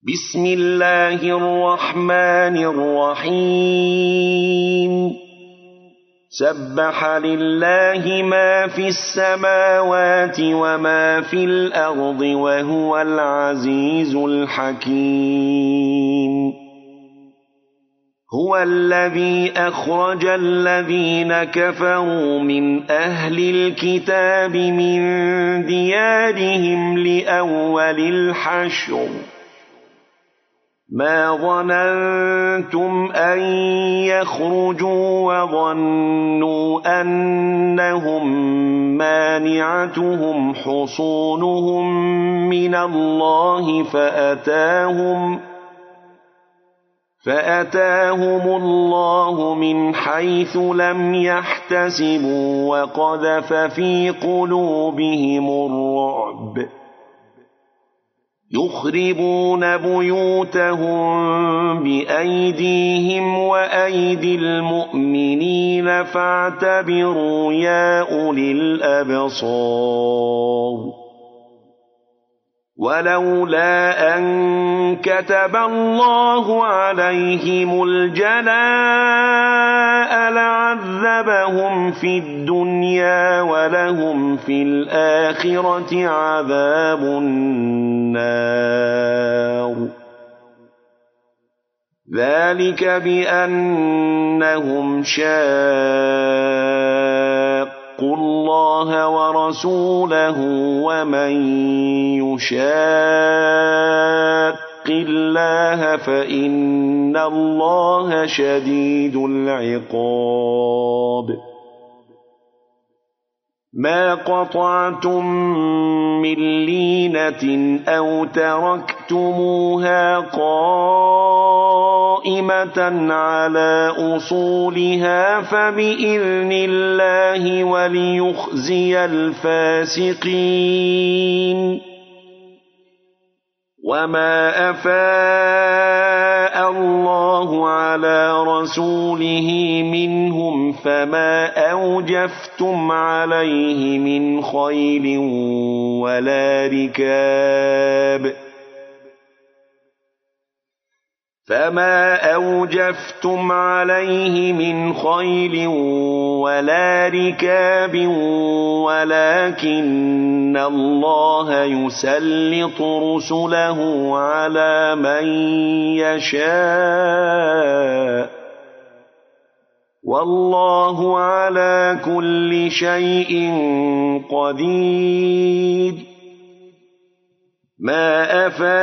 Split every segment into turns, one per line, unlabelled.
بسم الله الرحمن الرحيم سبح لله ما في السماوات وما في الأرض وهو العزيز الحكيم هو الذي أخرج الذين كفروا من أهل الكتاب من ديارهم لأول الحشر ما ظننتم أن يخرجوا وظنوا أنهم مانعتهم حصونهم من الله فأتاهم الله من حيث لم يحتسبوا وقذف في قلوبهم الرعب يخربون بيوتهم بأيديهم وأيدي المؤمنين فاعتبروا يا أولي الأبصار ولولا أن كتب الله عليهم الجلاء لعذبهم في الدنيا ولهم في الآخرة عذاب النار ذلك بأنهم شاقوا الله ورسوله ومن يشاق الله فإن الله شديد العقاب ما قطعتم من لينة أو تركتموها قائمة على أصولها فبإذن الله وليخزي الفاسقين وما أفاء الله على رسوله منهم فما أوجفتم عليه من خيل ولا ركاب ولكن الله يسلط رسله على من يشاء والله على كل شيء قدير ما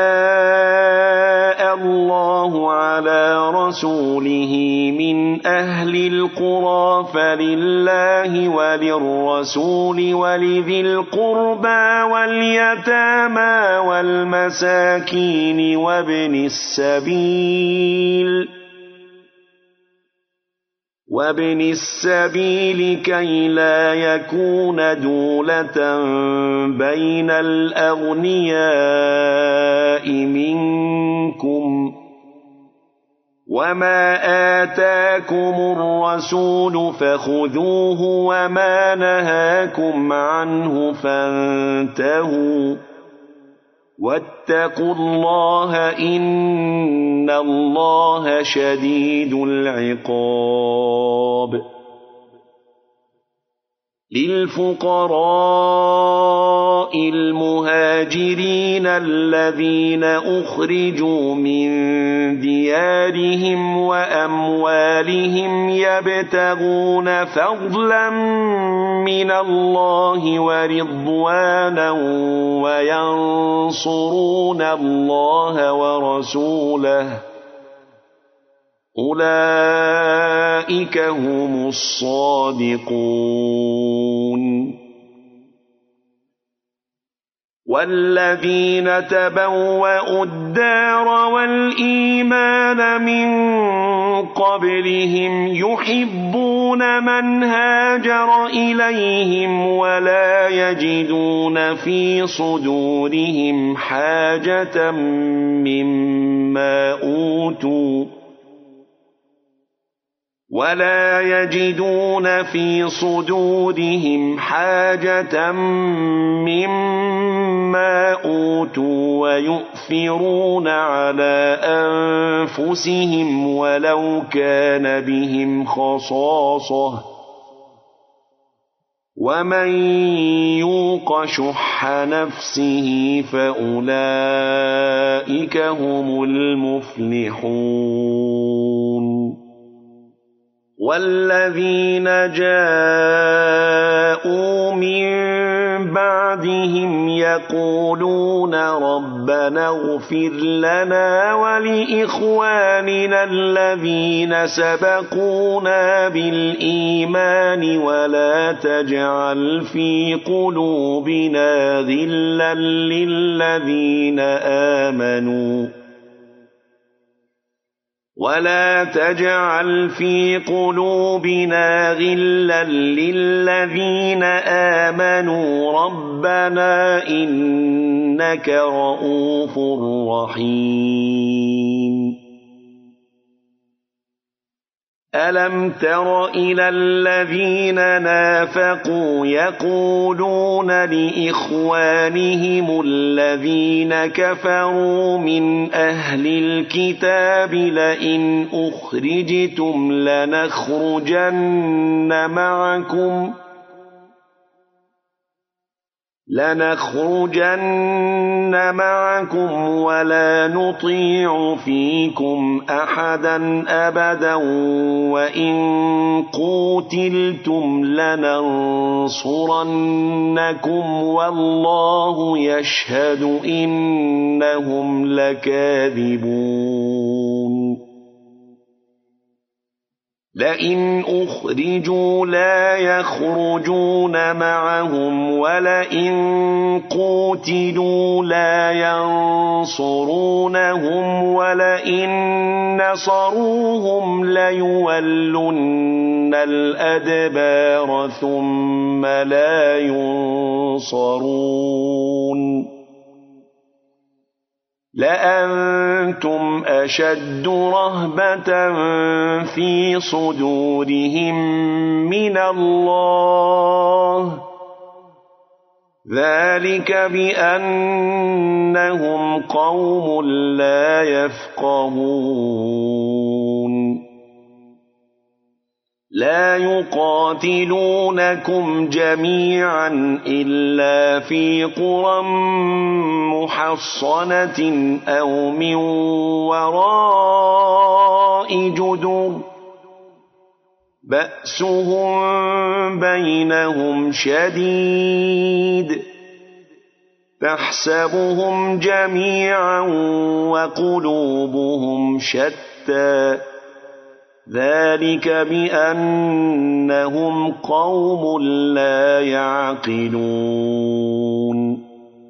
أفاء الله على رسوله من أهل القرى فلله وللرسول ولذي القربى واليتامى والمساكين وابن السبيل كي لا يكون دولة بين الأغنياء منكم وما آتاكم الرسول فخذوه وما نهاكم عنه فانتهوا واتقوا الله إن الله شديد العقاب للفقراء المهاجرين الذين أخرجوا من ديارهم وأموالهم يبتغون فضلا من الله ورضوانا وينصرون الله ورسوله أولئك هم الصادقون والذين تبوأوا الدار والإيمان من قبلهم يحبون من هاجر إليهم ولا يجدون في صدورهم حاجة مما أوتوا ولا يجدون في صدورهم حاجة مما أوتوا ويؤثرون على أنفسهم ولو كان بهم خصاصة ومن يوق شح نفسه فأولئك هم المفلحون والذين جاءوا من بعدهم يقولون ربنا اغفر لنا ولإخواننا الذين سبقونا بالإيمان ولا تجعل في قلوبنا غلا للذين آمنوا ولا تجعل في قلوبنا غلا للذين آمنوا ربنا إنك رؤوف رحيم ألم تر إلى الذين نافقوا يقولون لإخوانهم الذين كفروا من أهل الكتاب لئن أخرجتم لنخرجن معكم ولا نطيع فيكم أحدا أبدا وإن قوتلتم لننصرنكم والله يشهد إنهم لكاذبون لئن أخرجوا لا يخرجون معهم ولئن قوتلوا لا ينصرونهم ولئن نصروهم ليولن الأدبار ثم لا ينصرون لأنتم أشد رهبة في صدورهم من الله ذلك بأنهم قوم لا يفقهون لا يقاتلونكم جميعا إلا في قرى محصنة أو من وراء جدر بأسهم بينهم شديد تحسبهم جميعا وقلوبهم شتى ذلك بأنهم قوم لا يعقلون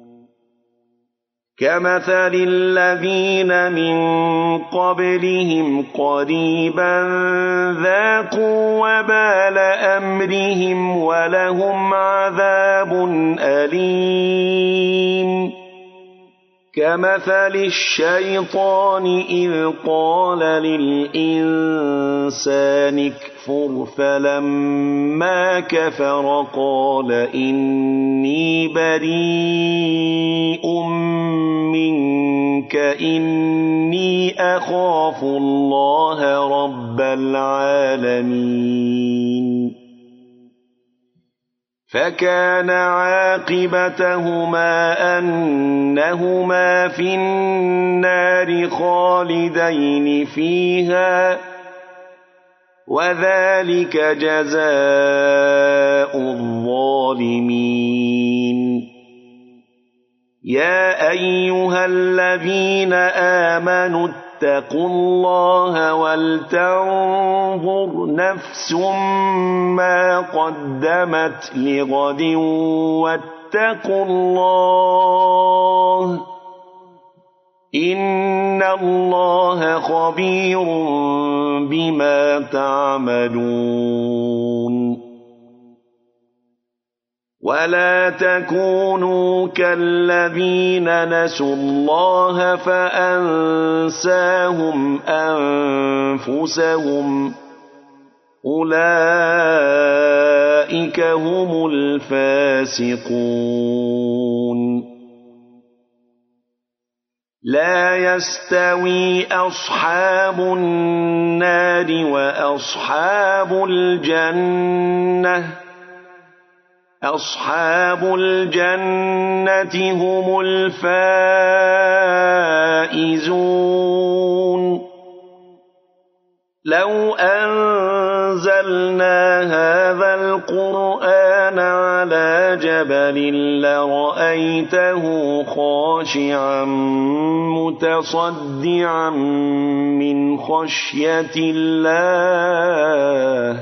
كمثل الذين من قبلهم قريبا ذاقوا وبال أمرهم ولهم عذاب أليم كمثل الشيطان إذ قال للإنسان اكفر فلما كفر قال إني بريء منك إني أخاف الله رب العالمين فكان عاقبتهما أنهما في النار خالدين فيها وذلك جزاء الظالمين يا أيها الذين آمنوا اتقوا الله ولتنظر نفس ما قدمت لغد واتقوا الله إن الله خبير بما تعملون ولا تكونوا كالذين نسوا الله فأنساهم أنفسهم أولئك هم الفاسقون. لا يستوي أصحاب النار وأصحاب الجنة أصحاب الجنة هم الفائزون. لو أنزلنا هذا القرآن على جبل لرأيته خاشعا متصدعا من خشية الله.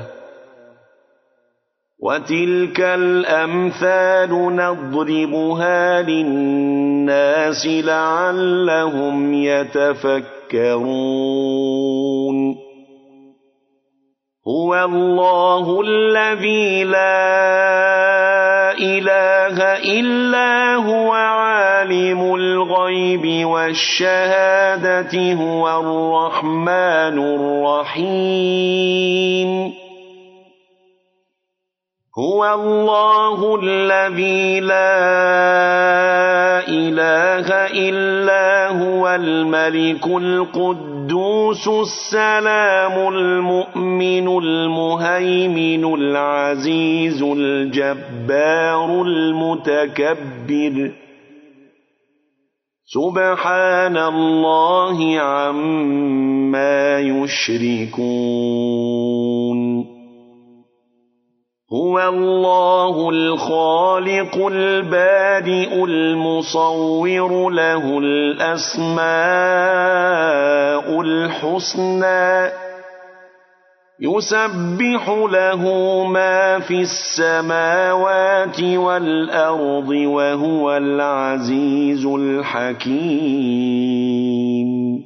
وتلك الأمثال نضربها للناس لعلهم يتفكرون. هو الله الذي لا إله إلا هو عالم الغيب والشهادة هو الرحمن الرحيم. هو الله الذي لا إله إلا هو الملك القدوس السلام المؤمن المهيمن العزيز الجبار المتكبر. سبحان الله عما يشركون. هو الله الخالق البارئ المصور له الأسماء الحسنى يسبح له ما في السماوات والأرض وهو العزيز الحكيم.